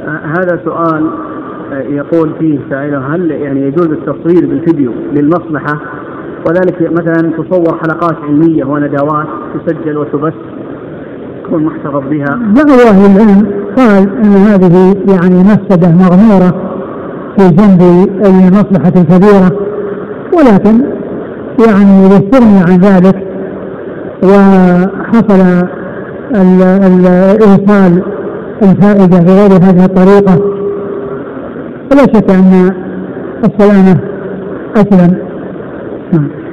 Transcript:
هذا سؤال يقول فيه سائله: هل يعني يجوز التصوير بالفيديو للمصلحة، وذلك مثلا تصور حلقات علمية وندوات تسجل وتبث تكون محتفظ بها؟ بعض أهل العلم قال أن هذه يعني مفسدة مغمورة في جنب المصلحة الكبيرة، ولكن يعني إذا استغني عن ذلك وحصل إيصال الفائدة بغير هذه الطريقة فلا شك أن السلامة أسلم.